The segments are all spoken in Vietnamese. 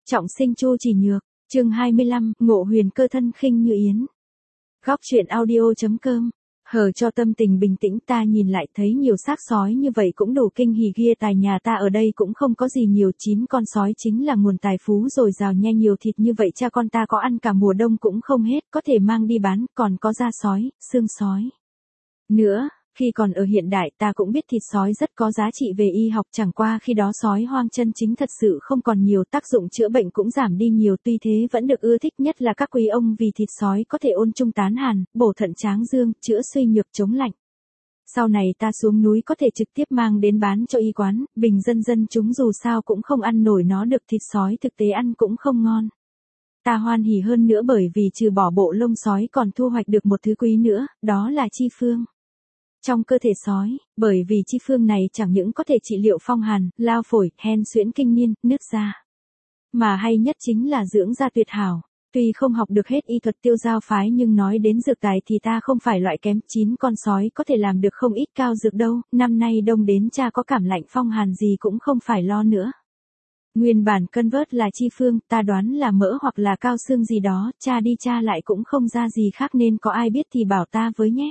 Trọng sinh Chu Chỉ Nhược, chương 25, ngộ huyền cơ thân khinh như yến. Góc truyện audio.com. Hờ cho tâm tình bình tĩnh, ta nhìn lại thấy nhiều xác sói như vậy cũng đủ kinh hỉ ghê. Tài nhà ta ở đây cũng không có gì nhiều, 9 con sói chính là nguồn tài phú dồi dào nha. Nhiều thịt như vậy cha con ta có ăn cả mùa đông cũng không hết, có thể mang đi bán, còn có da sói, xương sói nữa. Khi còn ở hiện đại ta cũng biết thịt sói rất có giá trị về y học, chẳng qua khi đó sói hoang chân chính thật sự không còn nhiều, tác dụng chữa bệnh cũng giảm đi nhiều, tuy thế vẫn được ưa thích nhất là các quý ông vì thịt sói có thể ôn trung tán hàn, bổ thận tráng dương, chữa suy nhược chống lạnh. Sau này ta xuống núi có thể trực tiếp mang đến bán cho y quán, bình dân chúng dù sao cũng không ăn nổi nó được, thịt sói thực tế ăn cũng không ngon. Ta hoan hỉ hơn nữa bởi vì trừ bỏ bộ lông sói còn thu hoạch được một thứ quý nữa, đó là chi phương. Trong cơ thể sói, bởi vì chi phương này chẳng những có thể trị liệu phong hàn, lao phổi, hen suyễn kinh niên, nứt da, mà hay nhất chính là dưỡng da tuyệt hảo. Tuy không học được hết y thuật Tiêu Giao phái nhưng nói đến dược tài thì ta không phải loại kém, 9 con sói có thể làm được không ít cao dược đâu, năm nay đông đến cha có cảm lạnh phong hàn gì cũng không phải lo nữa. Nguyên bản cân vớt là chi phương, ta đoán là mỡ hoặc là cao xương gì đó, cha đi cha lại cũng không ra gì khác nên có ai biết thì bảo ta với nhé.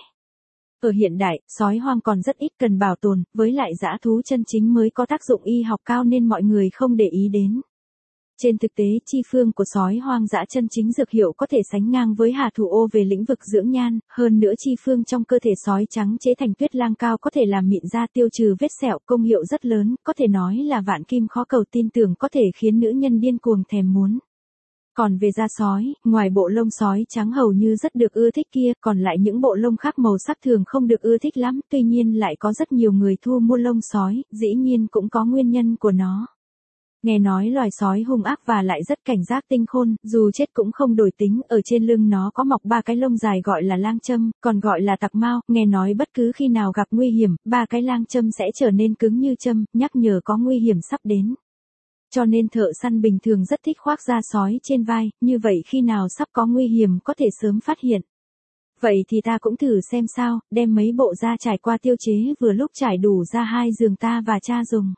Ở hiện đại, sói hoang còn rất ít cần bảo tồn, với lại dã thú chân chính mới có tác dụng y học cao nên mọi người không để ý đến. Trên thực tế, chi phương của sói hoang dã chân chính dược hiệu có thể sánh ngang với hà thủ ô về lĩnh vực dưỡng nhan, hơn nữa chi phương trong cơ thể sói trắng chế thành tuyết lang cao có thể làm mịn da, tiêu trừ vết sẹo, công hiệu rất lớn, có thể nói là vạn kim khó cầu, tin tưởng có thể khiến nữ nhân điên cuồng thèm muốn. Còn về da sói, ngoài bộ lông sói trắng hầu như rất được ưa thích kia, còn lại những bộ lông khác màu sắc thường không được ưa thích lắm, tuy nhiên lại có rất nhiều người thu mua lông sói, dĩ nhiên cũng có nguyên nhân của nó. Nghe nói loài sói hung ác và lại rất cảnh giác tinh khôn, dù chết cũng không đổi tính, ở trên lưng nó có mọc 3 cái lông dài gọi là lang châm, còn gọi là tặc mao, nghe nói bất cứ khi nào gặp nguy hiểm, 3 cái lang châm sẽ trở nên cứng như châm, nhắc nhở có nguy hiểm sắp đến. Cho nên thợ săn bình thường rất thích khoác da sói trên vai, như vậy khi nào sắp có nguy hiểm có thể sớm phát hiện. Vậy thì ta cũng thử xem sao, đem mấy bộ da trải qua tiêu chế vừa lúc trải đủ ra 2 giường ta và cha dùng.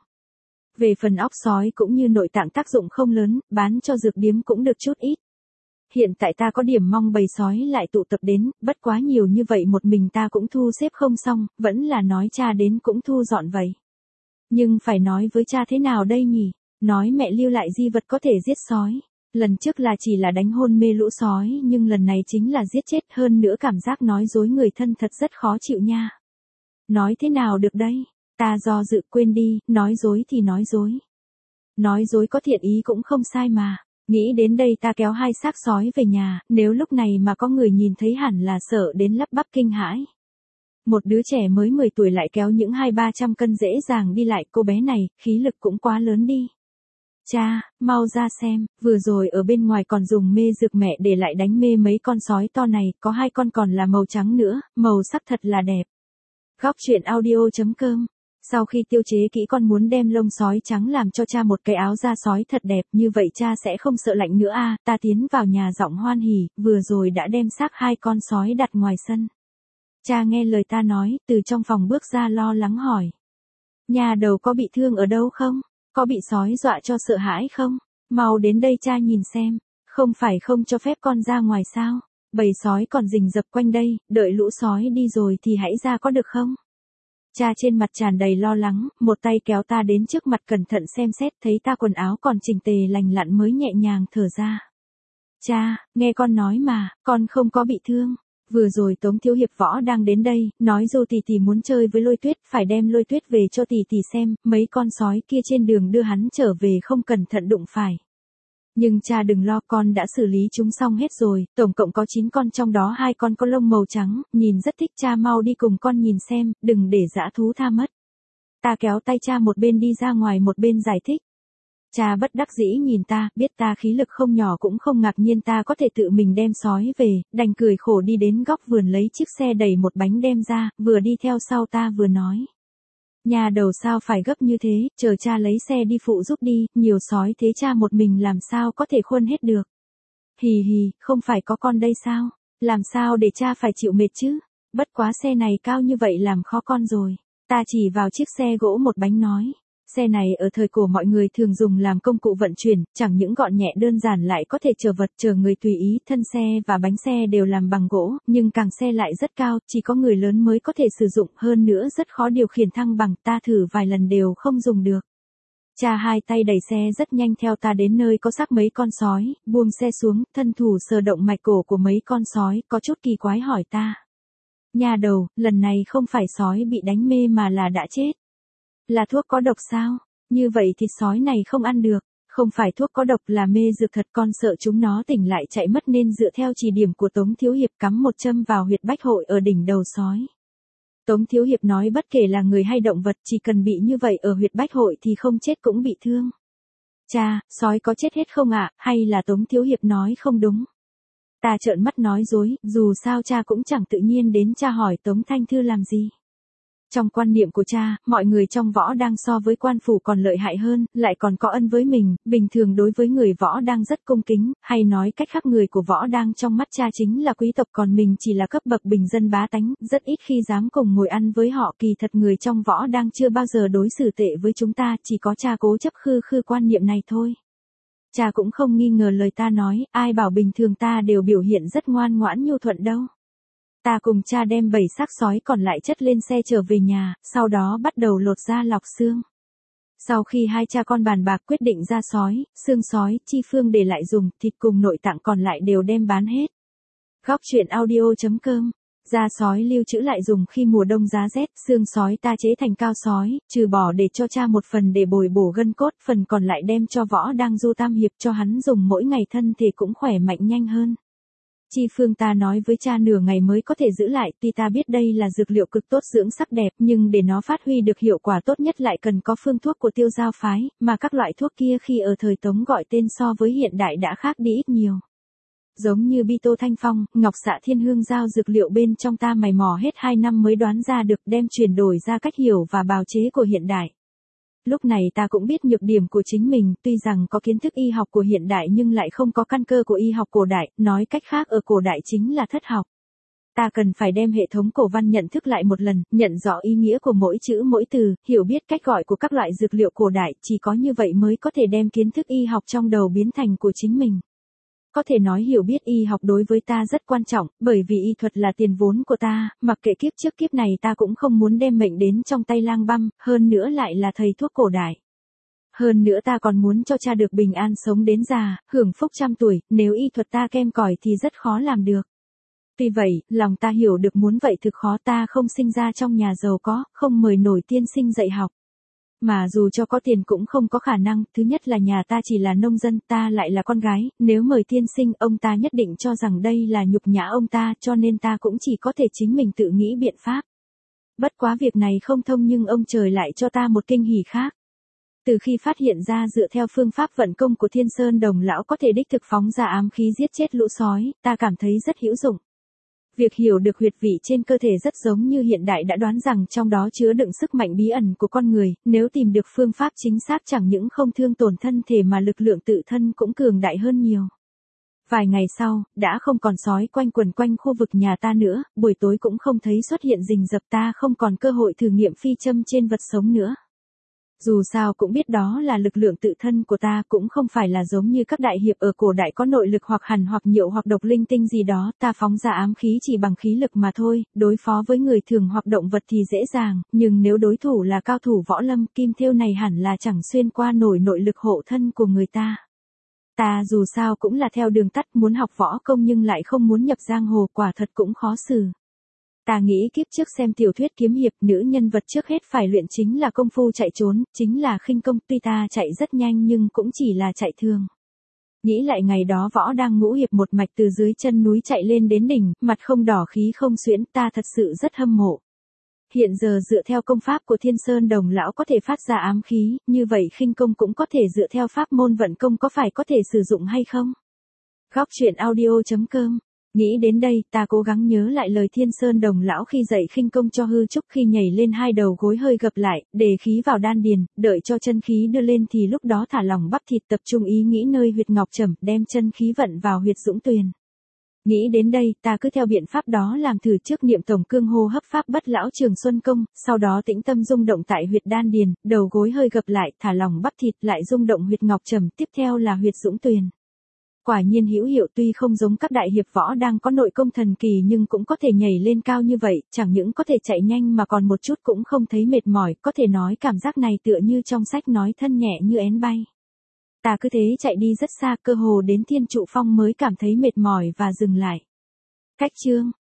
Về phần óc sói cũng như nội tạng tác dụng không lớn, bán cho dược điếm cũng được chút ít. Hiện tại ta có điểm mong bầy sói lại tụ tập đến, bất quá nhiều như vậy một mình ta cũng thu xếp không xong, vẫn là nói cha đến cũng thu dọn vậy. Nhưng phải nói với cha thế nào đây nhỉ? Nói mẹ lưu lại di vật có thể giết sói. Lần trước là chỉ là đánh hôn mê lũ sói nhưng lần này chính là giết chết, hơn nữa cảm giác nói dối người thân thật rất khó chịu nha. Nói thế nào được đây? Ta do dự quên đi, nói dối thì nói dối. Nói dối có thiện ý cũng không sai mà. Nghĩ đến đây ta kéo 2 xác sói về nhà, nếu lúc này mà có người nhìn thấy hẳn là sợ đến lắp bắp kinh hãi. Một đứa trẻ mới 10 tuổi lại kéo những 200-300 cân dễ dàng đi lại, cô bé này, khí lực cũng quá lớn đi. Cha, mau ra xem, vừa rồi ở bên ngoài còn dùng mê dược mẹ để lại đánh mê mấy con sói to này, có 2 con còn là màu trắng nữa, màu sắc thật là đẹp. Góc truyện audio.com. Sau khi tiêu chế kỹ con muốn đem lông sói trắng làm cho cha một cái áo da sói thật đẹp, như vậy cha sẽ không sợ lạnh nữa à. Ta tiến vào nhà giọng hoan hỉ, vừa rồi đã đem xác 2 con sói đặt ngoài sân. Cha nghe lời ta nói, từ trong phòng bước ra lo lắng hỏi. Nhà đầu có bị thương ở đâu không? Có bị sói dọa cho sợ hãi không? Mau đến đây cha nhìn xem, không phải không cho phép con ra ngoài sao? Bầy sói còn rình rập quanh đây, đợi lũ sói đi rồi thì hãy ra có được không? Cha trên mặt tràn đầy lo lắng, một tay kéo ta đến trước mặt cẩn thận xem xét, thấy ta quần áo còn chỉnh tề lành lặn mới nhẹ nhàng thở ra. Cha, nghe con nói mà, con không có bị thương. Vừa rồi Tống Thiếu Hiệp Võ đang đến đây, nói dù tỷ muốn chơi với Lôi Tuyết, phải đem Lôi Tuyết về cho tỷ xem, mấy con sói kia trên đường đưa hắn trở về không cẩn thận đụng phải. Nhưng cha đừng lo, con đã xử lý chúng xong hết rồi, tổng cộng có 9 con, trong đó 2 con có lông màu trắng, nhìn rất thích, cha mau đi cùng con nhìn xem, đừng để dã thú tha mất. Ta kéo tay cha một bên đi ra ngoài một bên giải thích. Cha bất đắc dĩ nhìn ta, biết ta khí lực không nhỏ cũng không ngạc nhiên ta có thể tự mình đem sói về, đành cười khổ đi đến góc vườn lấy chiếc xe đẩy một bánh đem ra, vừa đi theo sau ta vừa nói. Nhà đầu sao phải gấp như thế, chờ cha lấy xe đi phụ giúp đi, nhiều sói thế cha một mình làm sao có thể khuân hết được. Hì hì, không phải có con đây sao, làm sao để cha phải chịu mệt chứ, bất quá xe này cao như vậy làm khó con rồi. Ta chỉ vào chiếc xe gỗ một bánh nói. Xe này ở thời cổ mọi người thường dùng làm công cụ vận chuyển, chẳng những gọn nhẹ đơn giản lại có thể chở vật chở người tùy ý, thân xe và bánh xe đều làm bằng gỗ, nhưng càng xe lại rất cao, chỉ có người lớn mới có thể sử dụng, hơn nữa rất khó điều khiển thăng bằng, ta thử vài lần đều không dùng được. Cha hai tay đẩy xe rất nhanh theo ta đến nơi có xác mấy con sói, buông xe xuống, thân thủ sờ động mạch cổ của mấy con sói, có chút kỳ quái hỏi ta. Nha đầu, lần này không phải sói bị đánh mê mà là đã chết. Là thuốc có độc sao? Như vậy thì sói này không ăn được. Không phải thuốc có độc là mê dược thật, con sợ chúng nó tỉnh lại chạy mất nên dựa theo chỉ điểm của Tống Thiếu Hiệp cắm một châm vào huyệt bách hội ở đỉnh đầu sói. Tống Thiếu Hiệp nói bất kể là người hay động vật chỉ cần bị như vậy ở huyệt bách hội thì không chết cũng bị thương. Cha, sói có chết hết không ạ, hay là Tống Thiếu Hiệp nói không đúng? Ta trợn mắt nói dối, dù sao cha cũng chẳng tự nhiên đến cha hỏi Tống Thanh Thư làm gì. Trong quan niệm của cha, mọi người trong võ đang so với quan phủ còn lợi hại hơn, lại còn có ân với mình, bình thường đối với người võ đang rất cung kính, hay nói cách khác người của võ đang trong mắt cha chính là quý tộc còn mình chỉ là cấp bậc bình dân bá tánh, rất ít khi dám cùng ngồi ăn với họ, kỳ thật người trong võ đang chưa bao giờ đối xử tệ với chúng ta, chỉ có cha cố chấp khư quan niệm này thôi. Cha cũng không nghi ngờ lời ta nói, ai bảo bình thường ta đều biểu hiện rất ngoan ngoãn nhu thuận đâu. Ta cùng cha đem 7 xác sói còn lại chất lên xe trở về nhà, sau đó bắt đầu lột da lọc xương. Sau khi hai cha con bàn bạc quyết định da sói, xương sói, chi phương để lại dùng, thịt cùng nội tạng còn lại đều đem bán hết. Góc truyện audio.com. Da sói lưu trữ lại dùng khi mùa đông giá rét, xương sói ta chế thành cao sói, trừ bỏ để cho cha một phần để bồi bổ gân cốt, phần còn lại đem cho võ đang du tam hiệp cho hắn dùng mỗi ngày thân thể cũng khỏe mạnh nhanh hơn. Chi phương ta nói với cha nửa ngày mới có thể giữ lại, tuy ta biết đây là dược liệu cực tốt dưỡng sắc đẹp, nhưng để nó phát huy được hiệu quả tốt nhất lại cần có phương thuốc của Tiêu Giao phái, mà các loại thuốc kia khi ở thời Tống gọi tên so với hiện đại đã khác đi ít nhiều. Giống như Bi Tô Thanh Phong, Ngọc Xạ Thiên Hương giao dược liệu bên trong ta mày mò hết 2 năm mới đoán ra được, đem chuyển đổi ra cách hiểu và bào chế của hiện đại. Lúc này ta cũng biết nhược điểm của chính mình, tuy rằng có kiến thức y học của hiện đại nhưng lại không có căn cơ của y học cổ đại, nói cách khác ở cổ đại chính là thất học. Ta cần phải đem hệ thống cổ văn nhận thức lại một lần, nhận rõ ý nghĩa của mỗi chữ mỗi từ, hiểu biết cách gọi của các loại dược liệu cổ đại, chỉ có như vậy mới có thể đem kiến thức y học trong đầu biến thành của chính mình. Có thể nói hiểu biết y học đối với ta rất quan trọng, bởi vì y thuật là tiền vốn của ta, mặc kệ kiếp trước kiếp này ta cũng không muốn đem mệnh đến trong tay lang băm, hơn nữa lại là thầy thuốc cổ đại. Hơn nữa ta còn muốn cho cha được bình an sống đến già, hưởng phúc trăm tuổi, nếu y thuật ta kém cỏi thì rất khó làm được. Tuy vậy, lòng ta hiểu được muốn vậy thực khó, ta không sinh ra trong nhà giàu có, không mời nổi tiên sinh dạy học. Mà dù cho có tiền cũng không có khả năng, thứ nhất là nhà ta chỉ là nông dân, ta lại là con gái, nếu mời tiên sinh ông ta nhất định cho rằng đây là nhục nhã ông ta, cho nên ta cũng chỉ có thể chính mình tự nghĩ biện pháp. Bất quá việc này không thông nhưng ông trời lại cho ta một kinh hỉ khác. Từ khi phát hiện ra dựa theo phương pháp vận công của Thiên Sơn Đồng lão có thể đích thực phóng ra ám khí giết chết lũ sói, ta cảm thấy rất hữu dụng. Việc hiểu được huyệt vị trên cơ thể rất giống như hiện đại đã đoán rằng trong đó chứa đựng sức mạnh bí ẩn của con người, nếu tìm được phương pháp chính xác chẳng những không thương tổn thân thể mà lực lượng tự thân cũng cường đại hơn nhiều. Vài ngày sau, đã không còn sói quanh quần quanh khu vực nhà ta nữa, buổi tối cũng không thấy xuất hiện rình rập, ta không còn cơ hội thử nghiệm phi châm trên vật sống nữa. Dù sao cũng biết đó là lực lượng tự thân của ta, cũng không phải là giống như các đại hiệp ở cổ đại có nội lực hoặc hàn hoặc nhiệu hoặc độc linh tinh gì đó, ta phóng ra ám khí chỉ bằng khí lực mà thôi, đối phó với người thường hoặc động vật thì dễ dàng, nhưng nếu đối thủ là cao thủ võ lâm, kim thêu này hẳn là chẳng xuyên qua nổi nội lực hộ thân của người ta. Ta dù sao cũng là theo đường tắt, muốn học võ công nhưng lại không muốn nhập giang hồ, quả thật cũng khó xử. Ta nghĩ kiếp trước xem tiểu thuyết kiếm hiệp, nữ nhân vật trước hết phải luyện chính là công phu chạy trốn, chính là khinh công, tuy ta chạy rất nhanh nhưng cũng chỉ là chạy thường. Nghĩ lại ngày đó võ đang ngũ hiệp một mạch từ dưới chân núi chạy lên đến đỉnh, mặt không đỏ khí không xuyễn, ta thật sự rất hâm mộ. Hiện giờ dựa theo công pháp của Thiên Sơn Đồng lão có thể phát ra ám khí, như vậy khinh công cũng có thể dựa theo pháp môn vận công có phải có thể sử dụng hay không? Góc truyện audio.com. Nghĩ đến đây, ta cố gắng nhớ lại lời Thiên Sơn Đồng lão khi dạy khinh công cho Hư Trúc, khi nhảy lên hai đầu gối hơi gập lại, để khí vào đan điền, đợi cho chân khí đưa lên thì lúc đó thả lỏng bắp thịt, tập trung ý nghĩ nơi huyệt ngọc trầm, đem chân khí vận vào huyệt Dũng Tuyền. Nghĩ đến đây, ta cứ theo biện pháp đó làm thử, trước niệm tổng cương hô hấp pháp bất lão trường xuân công, sau đó tĩnh tâm rung động tại huyệt đan điền, đầu gối hơi gập lại, thả lỏng bắp thịt, lại rung động huyệt ngọc trầm, tiếp theo là huyệt dũng tuyền. Quả nhiên hữu hiệu, tuy không giống các đại hiệp võ đang có nội công thần kỳ nhưng cũng có thể nhảy lên cao như vậy, chẳng những có thể chạy nhanh mà còn một chút cũng không thấy mệt mỏi, có thể nói cảm giác này tựa như trong sách nói thân nhẹ như én bay. Ta cứ thế chạy đi rất xa, cơ hồ đến Thiên Trụ Phong mới cảm thấy mệt mỏi và dừng lại. Cách chương